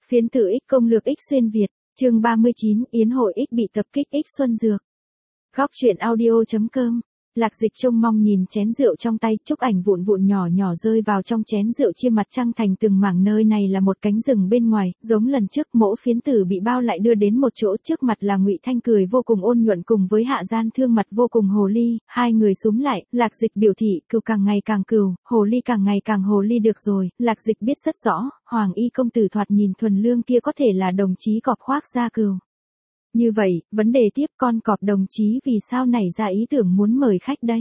Phiến tử X công lược X xuyên Việt, chương 39, Yến hội X bị tập kích X Xuân Dược. Góc truyện audio.com. Lạc Dịch trông mong nhìn chén rượu trong tay, chúc ảnh vụn vụn nhỏ nhỏ rơi vào trong chén rượu chia mặt trăng thành từng mảng. Nơi này là một cánh rừng bên ngoài, giống lần trước Mỗ Phiến tử bị bao lại đưa đến một chỗ, trước mặt là Ngụy Thanh cười vô cùng ôn nhuận cùng với Hạ Gian Thương mặt vô cùng hồ ly, hai người súm lại, Lạc Dịch biểu thị cừu càng ngày càng cừu, hồ ly càng ngày càng hồ ly. Được rồi, Lạc Dịch biết rất rõ, Hoàng Y công tử thoạt nhìn thuần lương kia có thể là đồng chí cọp khoác da cừu. Như vậy, vấn đề tiếp, con cọp đồng chí vì sao nảy ra ý tưởng muốn mời khách đây?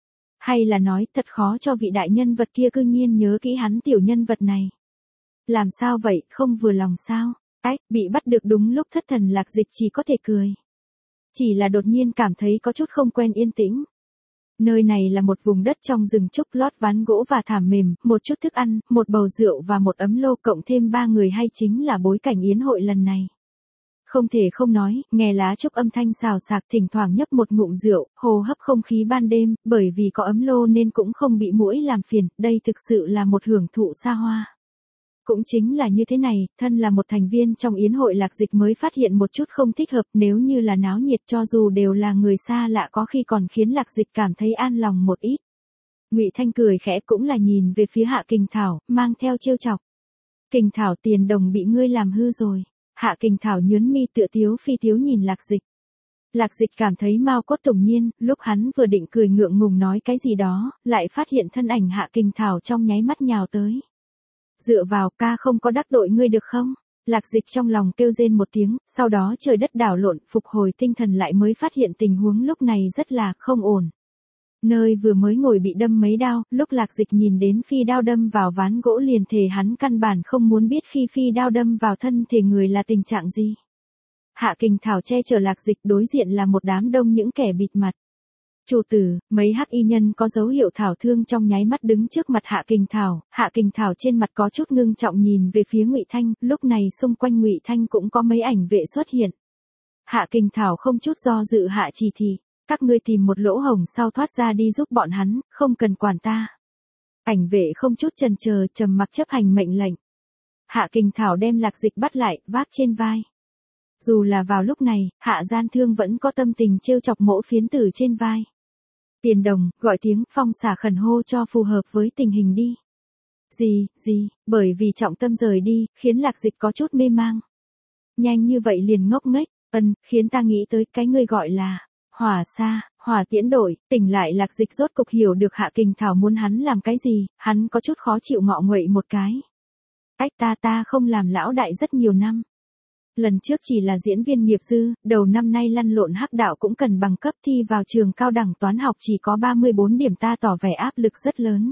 Hay là nói thật khó cho vị đại nhân vật kia cư nhiên nhớ kỹ hắn tiểu nhân vật này? Làm sao vậy, không vừa lòng sao? Ách, bị bắt được đúng lúc thất thần. Lạc Dịch chỉ có thể cười. Chỉ là đột nhiên cảm thấy có chút không quen yên tĩnh. Nơi này là một vùng đất trong rừng trúc lót ván gỗ và thảm mềm, một chút thức ăn, một bầu rượu và một ấm lô cộng thêm 3 người hay chính là bối cảnh yến hội lần này. Không thể không nói, nghe lá trúc âm thanh xào xạc, thỉnh thoảng nhấp một ngụm rượu, hô hấp không khí ban đêm, bởi vì có ấm lô nên cũng không bị muỗi làm phiền, đây thực sự là một hưởng thụ xa hoa. Cũng chính là như thế này, thân là một thành viên trong yến hội, Lạc Dịch mới phát hiện một chút không thích hợp, nếu như là náo nhiệt cho dù đều là người xa lạ có khi còn khiến Lạc Dịch cảm thấy an lòng một ít. Ngụy Thanh cười khẽ cũng là nhìn về phía Hạ Kình Thảo, mang theo trêu chọc. Kình Thảo, tiền đồng bị ngươi làm hư rồi. Hạ Kình Thảo nhướng mi tựa tiếu phi tiếu nhìn Lạc Dịch. Lạc Dịch cảm thấy mao cốt tủng nhiên, lúc hắn vừa định cười ngượng ngùng nói cái gì đó, lại phát hiện thân ảnh Hạ Kình Thảo trong nháy mắt nhào tới. Dựa vào, ca không có đắc tội ngươi được không? Lạc Dịch trong lòng kêu rên một tiếng, sau đó trời đất đảo lộn, phục hồi tinh thần lại mới phát hiện tình huống lúc này rất là không ổn. Nơi vừa mới ngồi bị đâm mấy đao, lúc Lạc Dịch nhìn đến phi đao đâm vào ván gỗ liền thề hắn căn bản không muốn biết khi phi đao đâm vào thân thể người là tình trạng gì. Hạ Kình Thảo che chở Lạc Dịch, đối diện là một đám đông những kẻ bịt mặt. Chủ tử, mấy hắc y nhân có dấu hiệu thảo thương trong nháy mắt đứng trước mặt Hạ Kình Thảo. Hạ Kình Thảo trên mặt có chút ngưng trọng nhìn về phía Ngụy Thanh, lúc này xung quanh Ngụy Thanh cũng có mấy ảnh vệ xuất hiện. Hạ Kình Thảo không chút do dự hạ chỉ thị. Các ngươi tìm một lỗ hổng sau thoát ra đi giúp bọn hắn, không cần quản ta. Ảnh vệ không chút chần chờ, trầm mặc chấp hành mệnh lệnh. Hạ Kình Thảo đem Lạc Dịch bắt lại, vác trên vai. Dù là vào lúc này, Hạ Gian Thương vẫn có tâm tình trêu chọc Mỗ Phiến tử trên vai. Tiền đồng, gọi tiếng, phong xả khẩn hô cho phù hợp với tình hình đi. Gì, bởi vì trọng tâm rời đi, khiến Lạc Dịch có chút mê mang. Nhanh như vậy liền ngốc nghếch, khiến ta nghĩ tới cái ngươi gọi là hỏa tiễn đội. Tỉnh lại Lạc Dịch rốt cục hiểu được Hạ Kình Thảo muốn hắn làm cái gì, hắn có chút khó chịu ngọ nguậy một cái. Ách, ta không làm lão đại rất nhiều năm. Lần trước chỉ là diễn viên nghiệp dư, đầu năm nay lăn lộn hắc đạo cũng cần bằng cấp, thi vào trường cao đẳng toán học chỉ có 34 điểm, ta tỏ vẻ áp lực rất lớn.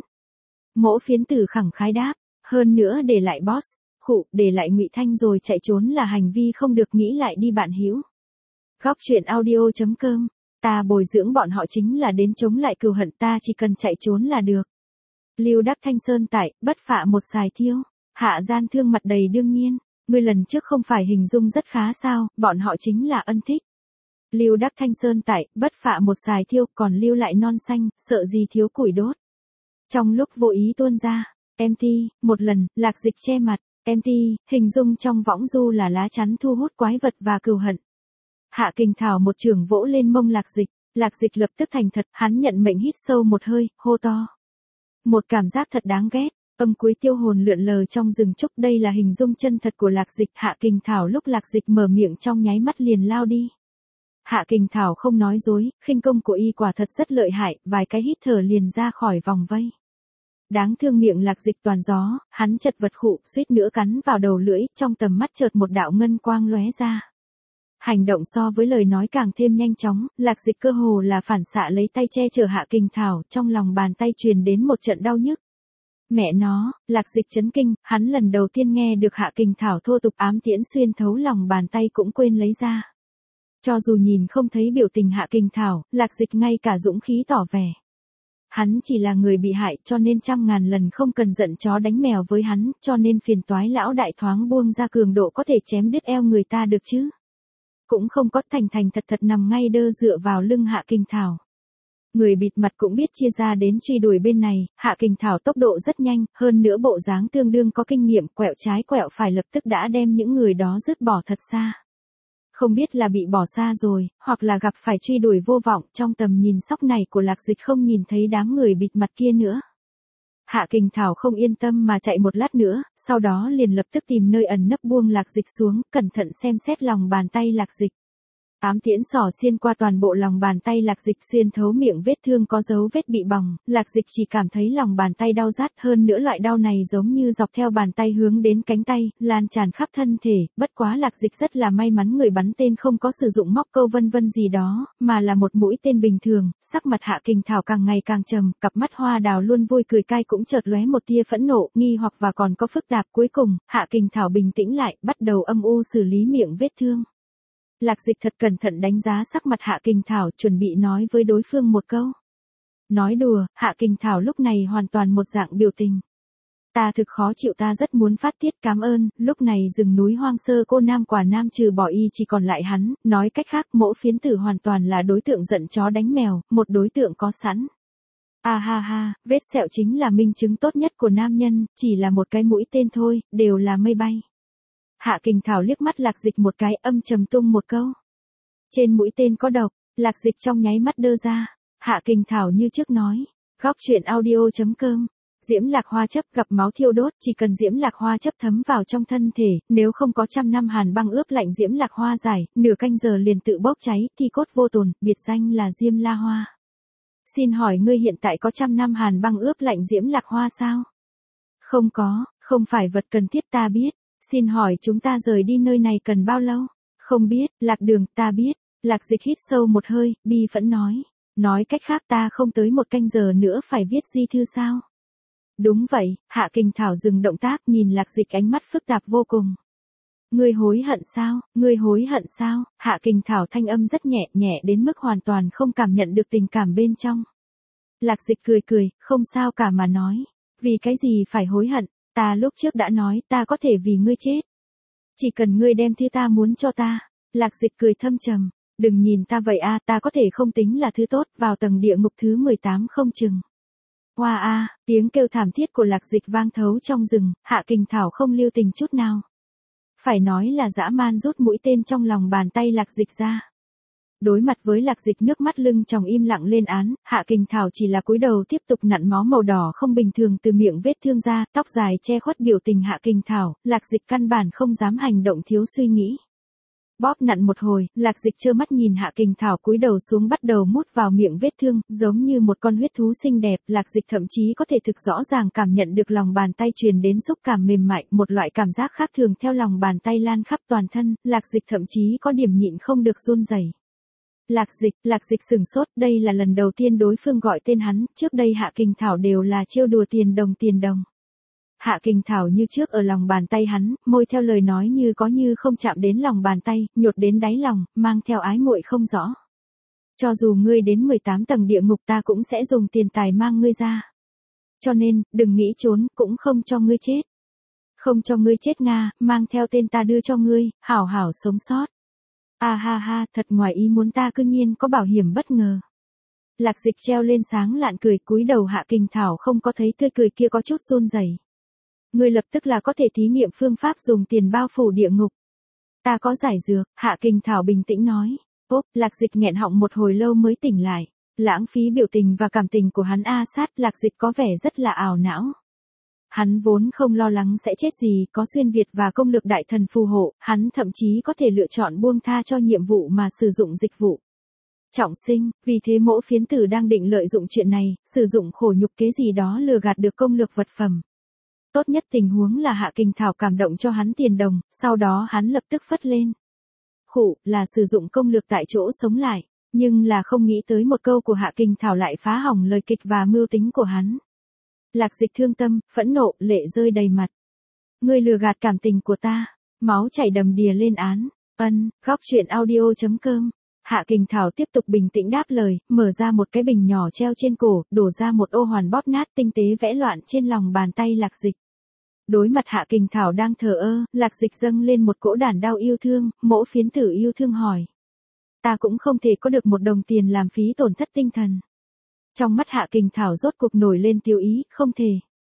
Mỗ Phiến tử khẳng khái đáp, hơn nữa để lại boss, để lại Ngụy Thanh rồi chạy trốn là hành vi không được, nghĩ lại đi bạn hữu. Góc truyện audio.com. Ta bồi dưỡng bọn họ chính là đến chống lại cừu hận, ta chỉ cần chạy trốn là được. Lưu Đắc Thanh sơn tại, bất phạ một xài thiêu. Hạ Gian Thương mặt đầy đương nhiên. Ngươi lần trước không phải hình dung rất khá sao, bọn họ chính là ân thích. Lưu Đắc Thanh sơn tại, bất phạ một xài thiêu, còn lưu lại non xanh, sợ gì thiếu củi đốt. Trong lúc vô ý tuôn ra, MT, một lần, Lạc Dịch che mặt, MT, hình dung trong võng du là lá chắn thu hút quái vật và cừu hận. Hạ Kình Thảo một chưởng vỗ lên mông Lạc Dịch lập tức thành thật, hắn nhận mệnh hít sâu một hơi, hô to. Một cảm giác thật đáng ghét, âm cuối tiêu hồn lượn lờ trong rừng trúc, đây là hình dung chân thật của Lạc Dịch. Hạ Kình Thảo lúc Lạc Dịch mở miệng trong nháy mắt liền lao đi. Hạ Kình Thảo không nói dối, khinh công của y quả thật rất lợi hại, vài cái hít thở liền ra khỏi vòng vây. Đáng thương miệng Lạc Dịch toàn gió, hắn chật vật khụ, suýt nữa cắn vào đầu lưỡi, trong tầm mắt chợt một đạo ngân quang lóe ra. Hành động so với lời nói càng thêm nhanh chóng, Lạc Dịch cơ hồ là phản xạ lấy tay che chở Hạ Kình Thảo, trong lòng bàn tay truyền đến một trận đau nhức. Mẹ nó, Lạc Dịch chấn kinh, hắn lần đầu tiên nghe được Hạ Kình Thảo thô tục ám tiễn xuyên thấu lòng bàn tay cũng quên lấy ra. Cho dù nhìn không thấy biểu tình Hạ Kình Thảo, Lạc Dịch ngay cả dũng khí tỏ vẻ. Hắn chỉ là người bị hại cho nên trăm ngàn lần không cần giận chó đánh mèo với hắn, cho nên phiền toái lão đại thoáng buông ra cường độ có thể chém đứt eo người ta được chứ. Cũng không có thành thật nằm ngay đơ dựa vào lưng Hạ Kình Thảo. Người bịt mặt cũng biết chia ra đến truy đuổi bên này, Hạ Kình Thảo tốc độ rất nhanh, hơn nữa bộ dáng tương đương có kinh nghiệm, quẹo trái quẹo phải lập tức đã đem những người đó dứt bỏ thật xa. Không biết là bị bỏ xa rồi, hoặc là gặp phải truy đuổi vô vọng, trong tầm nhìn sóc này của Lạc Dịch không nhìn thấy đám người bịt mặt kia nữa. Hạ Kình Thảo không yên tâm mà chạy một lát nữa, sau đó liền lập tức tìm nơi ẩn nấp buông Lạc Dịch xuống, cẩn thận xem xét lòng bàn tay Lạc Dịch. Ám tiễn xỏ xuyên qua toàn bộ lòng bàn tay Lạc Dịch, xuyên thấu miệng vết thương có dấu vết bị bỏng, Lạc Dịch chỉ cảm thấy lòng bàn tay đau rát, hơn nữa loại đau này giống như dọc theo bàn tay hướng đến cánh tay, lan tràn khắp thân thể, bất quá Lạc Dịch rất là may mắn người bắn tên không có sử dụng móc câu vân vân gì đó, mà là một mũi tên bình thường. Sắc mặt Hạ Kình Thảo càng ngày càng trầm, cặp mắt hoa đào luôn vui cười cay cũng chợt lóe một tia phẫn nộ, nghi hoặc và còn có phức tạp. Cuối cùng, Hạ Kình Thảo bình tĩnh lại, bắt đầu âm u xử lý miệng vết thương. Lạc Dịch thật cẩn thận đánh giá sắc mặt Hạ Kình Thảo, chuẩn bị nói với đối phương một câu. Nói đùa, Hạ Kình Thảo lúc này hoàn toàn một dạng biểu tình. Ta thực khó chịu, ta rất muốn phát tiết, cảm ơn. Lúc này rừng núi hoang sơ cô nam quả nam trừ bỏ y chỉ còn lại hắn, nói cách khác Mỗ Phiến Tử hoàn toàn là đối tượng giận chó đánh mèo, một đối tượng có sẵn. À ha ha, vết sẹo chính là minh chứng tốt nhất của nam nhân, chỉ là một cái mũi tên thôi, đều là mây bay. Hạ Kình Thảo liếc mắt Lạc Dịch một cái, âm trầm tung một câu. Trên mũi tên có độc. Lạc Dịch trong nháy mắt đơ ra. Hạ Kình Thảo như trước nói. Góc truyện audio.com. Diễm lạc hoa chấp, gặp máu thiêu đốt, chỉ cần diễm lạc hoa chấp thấm vào trong thân thể, nếu không có trăm năm hàn băng ướp lạnh diễm lạc hoa giải, nửa canh giờ liền tự bốc cháy, thi cốt vô tồn, biệt danh là Diêm La Hoa. Xin hỏi ngươi hiện tại có trăm năm hàn băng ướp lạnh diễm lạc hoa sao? Không có, không phải vật cần thiết, ta biết. Xin hỏi chúng ta rời đi nơi này cần bao lâu? Không biết, lạc đường, ta biết. Lạc Dịch hít sâu một hơi, bi phẫn nói. Nói cách khác ta không tới một canh giờ nữa phải viết di thư sao? Đúng vậy. Hạ Kình Thảo dừng động tác, nhìn Lạc Dịch ánh mắt phức tạp vô cùng. Ngươi hối hận sao? Ngươi hối hận sao? Hạ Kình Thảo thanh âm rất nhẹ, nhẹ đến mức hoàn toàn không cảm nhận được tình cảm bên trong. Lạc Dịch cười cười, không sao cả mà nói. Vì cái gì phải hối hận? Ta lúc trước đã nói ta có thể vì ngươi chết. Chỉ cần ngươi đem thứ ta muốn cho ta. Lạc Dịch cười thâm trầm. Đừng nhìn ta vậy a, ta có thể không tính là thứ tốt, vào tầng địa ngục thứ 18 không chừng. Hoa a, tiếng kêu thảm thiết của Lạc Dịch vang thấu trong rừng, Hạ Kình Thảo không lưu tình chút nào. Phải nói là dã man rút mũi tên trong lòng bàn tay Lạc Dịch ra. Đối mặt với Lạc Dịch nước mắt lưng tròng im lặng lên án, Hạ Kình Thảo chỉ là cúi đầu tiếp tục nặn máu màu đỏ không bình thường từ miệng vết thương ra, tóc dài che khuất biểu tình Hạ Kình Thảo, Lạc Dịch căn bản không dám hành động thiếu suy nghĩ. Bóp nặn một hồi, Lạc Dịch trơ mắt nhìn Hạ Kình Thảo cúi đầu xuống bắt đầu mút vào miệng vết thương, giống như một con huyết thú xinh đẹp, Lạc Dịch thậm chí có thể thực rõ ràng cảm nhận được lòng bàn tay truyền đến xúc cảm mềm mại, một loại cảm giác khác thường theo lòng bàn tay lan khắp toàn thân, Lạc Dịch thậm chí có điểm nhịn không được run rẩy. Lạc Dịch sửng sốt, đây là lần đầu tiên đối phương gọi tên hắn, trước đây Hạ Kình Thảo đều là trêu đùa tiền đồng. Hạ Kình Thảo như trước ở lòng bàn tay hắn, môi theo lời nói như có như không chạm đến lòng bàn tay, nhột đến đáy lòng, mang theo ái muội không rõ. Cho dù ngươi đến 18 tầng địa ngục ta cũng sẽ dùng tiền tài mang ngươi ra. Cho nên, đừng nghĩ trốn, cũng không cho ngươi chết. Không cho ngươi chết Nga, mang theo tên ta đưa cho ngươi, hảo hảo sống sót. À ha ha, thật ngoài ý muốn, ta cư nhiên có bảo hiểm bất ngờ. Lạc Dịch treo lên sáng lạn cười, cúi đầu. Hạ Kình Thảo không có thấy tươi cười kia có chút run rẩy. Ngươi lập tức là có thể thí nghiệm phương pháp dùng tiền bao phủ địa ngục. Ta có giải dược, Hạ Kình Thảo bình tĩnh nói. Ốp, Lạc Dịch nghẹn họng một hồi lâu mới tỉnh lại. Lãng phí biểu tình và cảm tình của hắn sát, Lạc Dịch có vẻ rất là ảo não. Hắn vốn không lo lắng sẽ chết gì, có xuyên Việt và công lực đại thần phù hộ, hắn thậm chí có thể lựa chọn buông tha cho nhiệm vụ mà sử dụng dịch vụ trọng sinh, vì thế Mỗ Phiến Tử đang định lợi dụng chuyện này, sử dụng khổ nhục kế gì đó lừa gạt được công lực vật phẩm. Tốt nhất tình huống là Hạ Kình Thảo cảm động cho hắn tiền đồng, sau đó hắn lập tức phất lên. Khụ, là sử dụng công lực tại chỗ sống lại, nhưng là không nghĩ tới một câu của Hạ Kình Thảo lại phá hỏng lời kịch và mưu tính của hắn. Lạc Dịch thương tâm, phẫn nộ, lệ rơi đầy mặt. Ngươi lừa gạt cảm tình của ta, máu chảy đầm đìa lên án. Góc truyện audio.com. Hạ Kình Thảo tiếp tục bình tĩnh đáp lời, mở ra một cái bình nhỏ treo trên cổ, đổ ra một ô hoàn bóp nát tinh tế vẽ loạn trên lòng bàn tay Lạc Dịch. Đối mặt Hạ Kình Thảo đang thờ ơ, Lạc Dịch dâng lên một cỗ đản đau yêu thương, Mỗ Phiến Tử yêu thương hỏi. Ta cũng không thể có được một đồng tiền làm phí tổn thất tinh thần. Trong mắt Hạ Kình Thảo rốt cuộc nổi lên tiêu ý, không thể.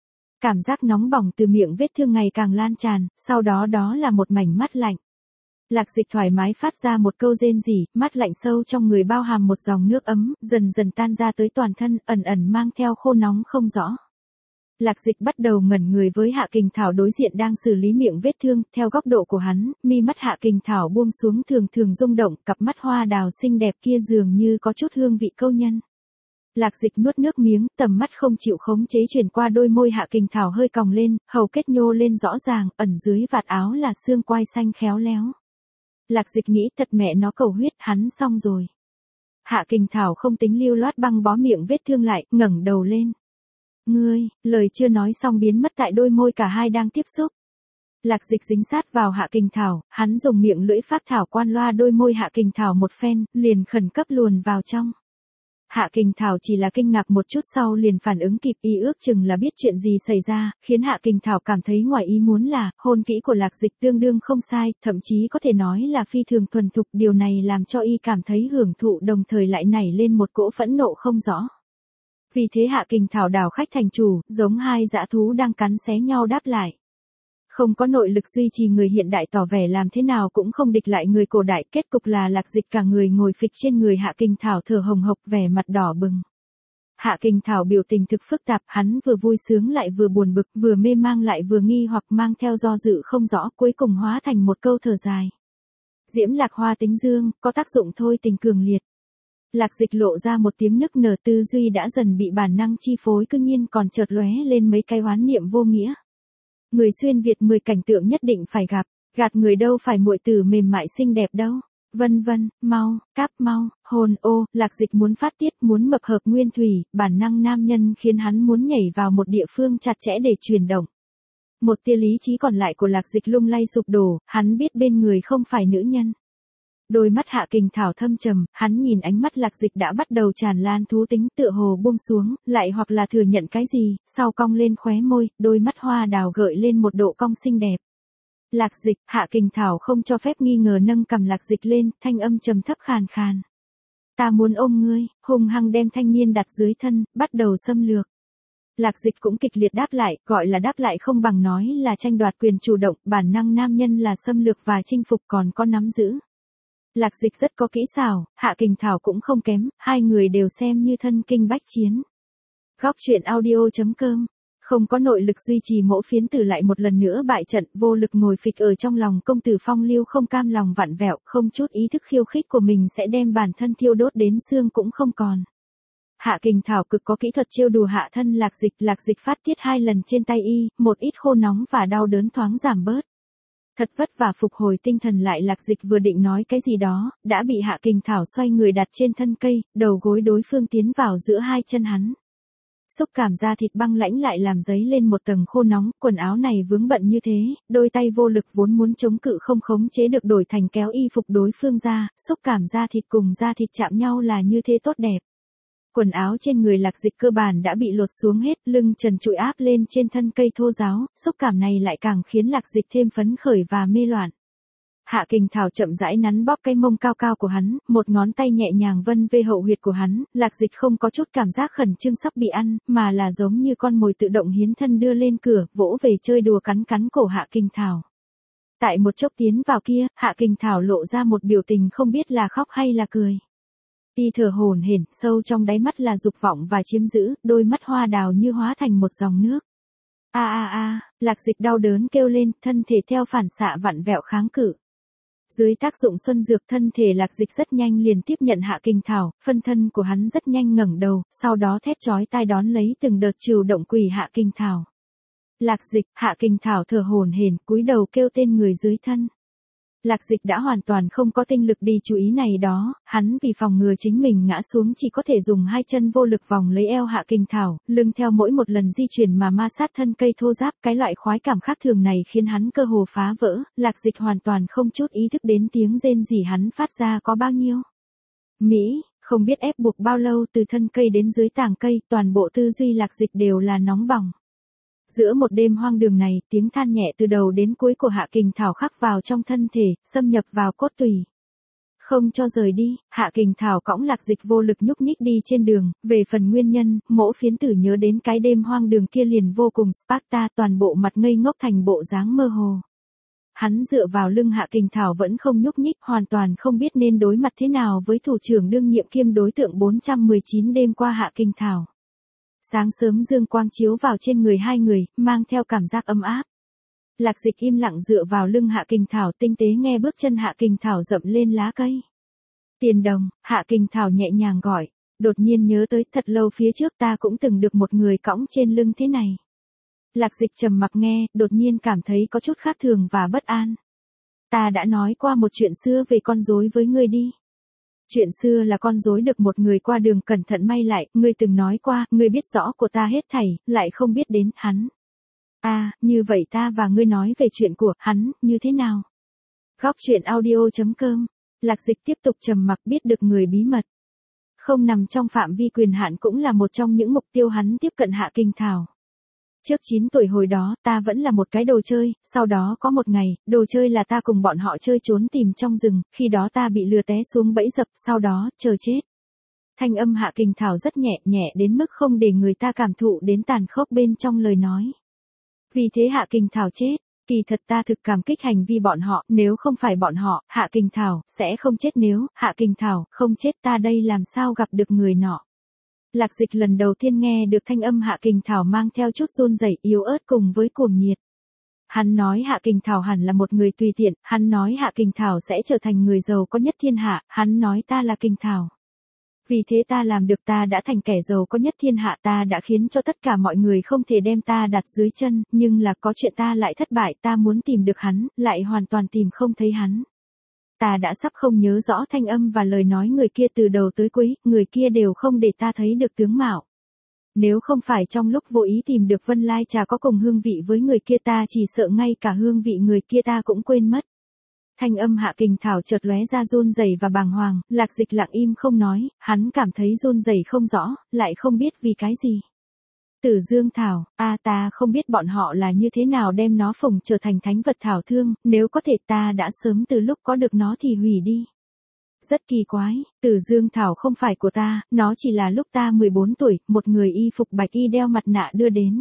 Cảm giác nóng bỏng từ miệng vết thương ngày càng lan tràn, sau đó đó là một mảnh mắt lạnh. Lạc Dịch thoải mái phát ra một câu rên rỉ, mắt lạnh sâu trong người bao hàm một dòng nước ấm, dần dần tan ra tới toàn thân, ẩn ẩn mang theo khô nóng không rõ. Lạc Dịch bắt đầu ngẩn người với Hạ Kình Thảo đối diện đang xử lý miệng vết thương, theo góc độ của hắn, mi mắt Hạ Kình Thảo buông xuống thường thường rung động, cặp mắt hoa đào xinh đẹp kia dường như có chút hương vị câu nhân. Lạc Dịch nuốt nước miếng, tầm mắt không chịu khống chế chuyển qua đôi môi Hạ Kình Thảo hơi còng lên, hầu kết nhô lên rõ ràng, ẩn dưới vạt áo là xương quai xanh khéo léo. Lạc Dịch nghĩ thật mẹ nó cầu huyết, hắn xong rồi. Hạ Kình Thảo không tính lưu loát băng bó miệng vết thương lại, ngẩng đầu lên. Ngươi, lời chưa nói xong biến mất tại đôi môi cả hai đang tiếp xúc. Lạc Dịch dính sát vào Hạ Kình Thảo, hắn dùng miệng lưỡi pháp thảo quan loa đôi môi Hạ Kình Thảo một phen, liền khẩn cấp luồn vào trong. Hạ Kình Thảo chỉ là kinh ngạc một chút sau liền phản ứng kịp, y ước chừng là biết chuyện gì xảy ra, khiến Hạ Kình Thảo cảm thấy ngoài ý muốn là, hôn kỹ của Lạc Dịch tương đương không sai, thậm chí có thể nói là phi thường thuần thục, điều này làm cho y cảm thấy hưởng thụ đồng thời lại nảy lên một cỗ phẫn nộ không rõ. Vì thế Hạ Kình Thảo đảo khách thành chủ, giống hai dã thú đang cắn xé nhau đáp lại. Không có nội lực duy trì người hiện đại tỏ vẻ làm thế nào cũng không địch lại người cổ đại, kết cục là Lạc Dịch cả người ngồi phịch trên người Hạ Kình Thảo thở hồng hộc vẻ mặt đỏ bừng. Hạ Kình Thảo biểu tình thực phức tạp, hắn vừa vui sướng lại vừa buồn bực, vừa mê mang lại vừa nghi hoặc mang theo do dự không rõ, cuối cùng hóa thành một câu thở dài. Diễm Lạc Hoa tính dương, có tác dụng thôi tình cường liệt. Lạc Dịch lộ ra một tiếng nức nở, tư duy đã dần bị bản năng chi phối, cư nhiên còn chợt lóe lên mấy cái oán niệm vô nghĩa. Người xuyên Việt 10 cảnh tượng nhất định phải gặp, gạt người đâu phải muội tử mềm mại xinh đẹp đâu. Vân vân, mau, cáp mau, hồn ô, Lạc Dịch muốn phát tiết, muốn mập hợp nguyên thủy, bản năng nam nhân khiến hắn muốn nhảy vào một địa phương chặt chẽ để chuyển động. Một tia lý trí còn lại của Lạc Dịch lung lay sụp đổ, hắn biết bên người không phải nữ nhân. Đôi mắt Hạ Kình Thảo thâm trầm, hắn nhìn ánh mắt Lạc Dịch đã bắt đầu tràn lan thú tính, tựa hồ buông xuống, lại hoặc là thừa nhận cái gì, sau cong lên khóe môi, đôi mắt hoa đào gợi lên một độ cong xinh đẹp. Lạc Dịch, Hạ Kình Thảo không cho phép nghi ngờ nâng cầm Lạc Dịch lên, thanh âm trầm thấp khàn khàn. Ta muốn ôm ngươi, hung hăng đem thanh niên đặt dưới thân, bắt đầu xâm lược. Lạc Dịch cũng kịch liệt đáp lại, gọi là đáp lại không bằng nói là tranh đoạt quyền chủ động, bản năng nam nhân là xâm lược và chinh phục còn có nắm giữ. Lạc Dịch rất có kỹ xảo, Hạ Kình Thảo cũng không kém, hai người đều xem như thân kinh bách chiến. Góc truyện audio.com, không có nội lực duy trì mỗ phiến tử lại một lần nữa bại trận, vô lực ngồi phịch ở trong lòng công tử Phong Lưu không cam lòng vặn vẹo, không chút ý thức khiêu khích của mình sẽ đem bản thân thiêu đốt đến xương cũng không còn. Hạ Kình Thảo cực có kỹ thuật trêu đùa hạ thân Lạc Dịch phát tiết 2 lần trên tay y, một ít khô nóng và đau đớn thoáng giảm bớt. Thật vất vả phục hồi tinh thần lại, Lạc Dịch vừa định nói cái gì đó, đã bị Hạ Kình Thảo xoay người đặt trên thân cây, đầu gối đối phương tiến vào giữa hai chân hắn. Xúc cảm da thịt băng lãnh lại làm dấy lên một tầng khô nóng, quần áo này vướng bận như thế, đôi tay vô lực vốn muốn chống cự không khống chế được đổi thành kéo y phục đối phương ra, xúc cảm da thịt cùng da thịt chạm nhau là như thế tốt đẹp. Quần áo trên người Lạc Dịch cơ bản đã bị lột xuống hết, lưng trần trụi áp lên trên thân cây thô ráo, xúc cảm này lại càng khiến Lạc Dịch thêm phấn khởi và mê loạn. Hạ Kình Thảo chậm rãi nắn bóp cái mông cao cao của hắn, một ngón tay nhẹ nhàng vân về hậu huyệt của hắn, Lạc Dịch không có chút cảm giác khẩn trương sắp bị ăn, mà là giống như con mồi tự động hiến thân đưa lên cửa, vỗ về chơi đùa cắn cổ Hạ Kình Thảo. Tại một chốc tiến vào kia, Hạ Kình Thảo lộ ra một biểu tình không biết là khóc hay là cười. Y thở hổn hển, sâu trong đáy mắt là dục vọng và chiếm giữ, đôi mắt hoa đào như hóa thành một dòng nước. Lạc Dịch đau đớn kêu lên, thân thể theo phản xạ vặn vẹo kháng cự. Dưới tác dụng xuân dược, thân thể Lạc Dịch rất nhanh liền tiếp nhận Hạ Kình Thảo, phân thân của hắn rất nhanh ngẩng đầu, sau đó thét chói tai đón lấy từng đợt trừu động quỷ Hạ Kình Thảo. Lạc Dịch, Hạ Kình Thảo thở hổn hển, cúi đầu kêu tên người dưới thân. Lạc Dịch đã hoàn toàn không có tinh lực đi chú ý này đó, hắn vì phòng ngừa chính mình ngã xuống chỉ có thể dùng hai chân vô lực vòng lấy eo Hạ Kình Thảo, lưng theo mỗi một lần di chuyển mà ma sát thân cây thô ráp, cái loại khoái cảm khác thường này khiến hắn cơ hồ phá vỡ, Lạc Dịch hoàn toàn không chút ý thức đến tiếng rên rỉ hắn phát ra có bao nhiêu. Mỹ, không biết ép buộc bao lâu từ thân cây đến dưới tàng cây, toàn bộ tư duy Lạc Dịch đều là nóng bỏng. Giữa một đêm hoang đường này, tiếng than nhẹ từ đầu đến cuối của Hạ Kình Thảo khắc vào trong thân thể, xâm nhập vào cốt tủy. Không cho rời đi, Hạ Kình Thảo cõng Lạc Dịch vô lực nhúc nhích đi trên đường, về phần nguyên nhân, Mỗ phiến tử nhớ đến cái đêm hoang đường kia liền vô cùng Sparta, toàn bộ mặt ngây ngốc thành bộ dáng mơ hồ. Hắn dựa vào lưng Hạ Kình Thảo vẫn không nhúc nhích, hoàn toàn không biết nên đối mặt thế nào với thủ trưởng đương nhiệm kiêm đối tượng 419 đêm qua Hạ Kình Thảo. Sáng sớm dương quang chiếu vào trên người hai người, mang theo cảm giác ấm áp. Lạc Dịch im lặng dựa vào lưng Hạ Kình Thảo, tinh tế nghe bước chân Hạ Kình Thảo dậm lên lá cây. Tiền Đồng, Hạ Kình Thảo nhẹ nhàng gọi, đột nhiên nhớ tới thật lâu phía trước ta cũng từng được một người cõng trên lưng thế này. Lạc Dịch trầm mặc nghe, đột nhiên cảm thấy có chút khác thường và bất an. Ta đã nói qua một chuyện xưa về con rối với ngươi đi. Chuyện xưa là con rối được một người qua đường cẩn thận may lại, ngươi từng nói qua, ngươi biết rõ của ta hết thảy, lại không biết đến hắn. Như vậy ta và ngươi nói về chuyện của hắn, như thế nào? Góc truyện audio.com. Lạc Dịch tiếp tục trầm mặc, biết được người bí mật không nằm trong phạm vi quyền hạn cũng là một trong những mục tiêu hắn tiếp cận Hạ Kình Thảo. Trước 9 tuổi hồi đó, ta vẫn là một cái đồ chơi, sau đó có một ngày, đồ chơi là ta cùng bọn họ chơi trốn tìm trong rừng, khi đó ta bị lừa té xuống bẫy dập, sau đó, chờ chết. Thanh âm Hạ Kình Thảo rất nhẹ, nhẹ đến mức không để người ta cảm thụ đến tàn khốc bên trong lời nói. Vì thế Hạ Kình Thảo chết, kỳ thật ta thực cảm kích hành vi bọn họ, nếu không phải bọn họ, Hạ Kình Thảo, sẽ không chết nếu, Hạ Kình Thảo, không chết ta đây làm sao gặp được người nọ. Lạc Dịch lần đầu tiên nghe được thanh âm Hạ Kình Thảo mang theo chút run rẩy yếu ớt cùng với cuồng nhiệt. Hắn nói Hạ Kình Thảo hẳn là một người tùy tiện, hắn nói Hạ Kình Thảo sẽ trở thành người giàu có nhất thiên hạ, hắn nói ta là Kình Thảo. Vì thế ta làm được, ta đã thành kẻ giàu có nhất thiên hạ, ta đã khiến cho tất cả mọi người không thể đem ta đặt dưới chân, nhưng là có chuyện ta lại thất bại, ta muốn tìm được hắn, lại hoàn toàn tìm không thấy hắn. Ta đã sắp không nhớ rõ thanh âm và lời nói người kia từ đầu tới cuối, người kia đều không để ta thấy được tướng mạo. Nếu không phải trong lúc vô ý tìm được Vân Lai Trà có cùng hương vị với người kia, ta chỉ sợ ngay cả hương vị người kia ta cũng quên mất. Thanh âm Hạ Kình Thảo chợt lóe ra run rẩy và bàng hoàng, Lạc Dịch lặng im không nói, hắn cảm thấy run rẩy không rõ, lại không biết vì cái gì. Tử Dương Thảo, ta không biết bọn họ là như thế nào đem nó phụng trở thành thánh vật thảo thương, nếu có thể ta đã sớm từ lúc có được nó thì hủy đi. Rất kỳ quái, Tử Dương Thảo không phải của ta, nó chỉ là lúc ta 14 tuổi, một người y phục bạch y đeo mặt nạ đưa đến.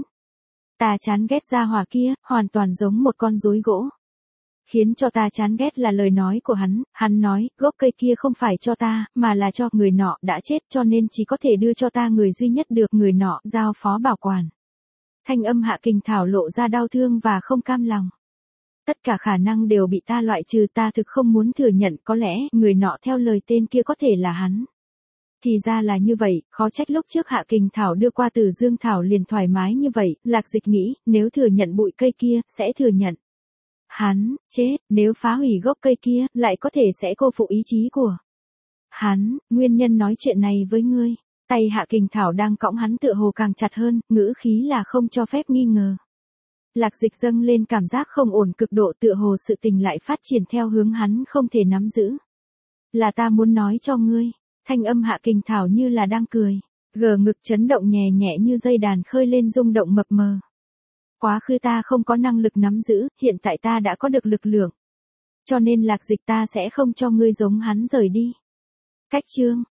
Ta chán ghét gia hỏa kia, hoàn toàn giống một con rối gỗ. Khiến cho ta chán ghét là lời nói của hắn nói, gốc cây kia không phải cho ta, mà là cho người nọ đã chết cho nên chỉ có thể đưa cho ta người duy nhất được người nọ, giao phó bảo quản. Thanh âm Hạ Kình Thảo lộ ra đau thương và không cam lòng. Tất cả khả năng đều bị ta loại trừ, ta thực không muốn thừa nhận, có lẽ, người nọ theo lời tên kia có thể là hắn. Thì ra là như vậy, khó trách lúc trước Hạ Kình Thảo đưa qua Tử Dương Thảo liền thoải mái như vậy, Lạc Dịch nghĩ, nếu thừa nhận bụi cây kia, sẽ thừa nhận. Hắn, chết, nếu phá hủy gốc cây kia, lại có thể sẽ cô phụ ý chí của hắn, nguyên nhân nói chuyện này với ngươi. Tay Hạ Kình Thảo đang cõng hắn tựa hồ càng chặt hơn, ngữ khí là không cho phép nghi ngờ. Lạc Dịch dâng lên cảm giác không ổn cực độ, tựa hồ sự tình lại phát triển theo hướng hắn không thể nắm giữ. Là ta muốn nói cho ngươi, thanh âm Hạ Kình Thảo như là đang cười, gờ ngực chấn động nhẹ nhẹ như dây đàn khơi lên rung động mập mờ. Quá khứ ta không có năng lực nắm giữ, hiện tại ta đã có được lực lượng. Cho nên Lạc Dịch ta sẽ không cho ngươi giống hắn rời đi. Cách chương.